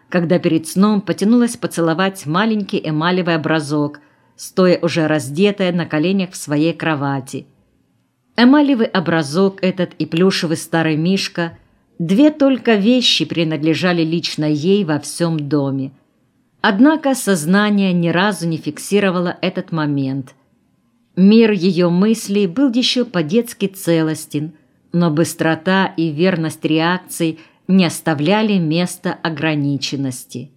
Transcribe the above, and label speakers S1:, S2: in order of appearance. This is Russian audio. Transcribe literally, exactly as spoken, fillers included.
S1: когда перед сном потянулась поцеловать маленький эмалевый образок, стоя уже раздетая на коленях в своей кровати. Эмалевый образок этот и плюшевый старый мишка – две только вещи принадлежали лично ей во всем доме. Однако сознание ни разу не фиксировало этот момент. Мир ее мыслей был еще по-детски целостен, но быстрота и верность реакций не оставляли места ограниченности.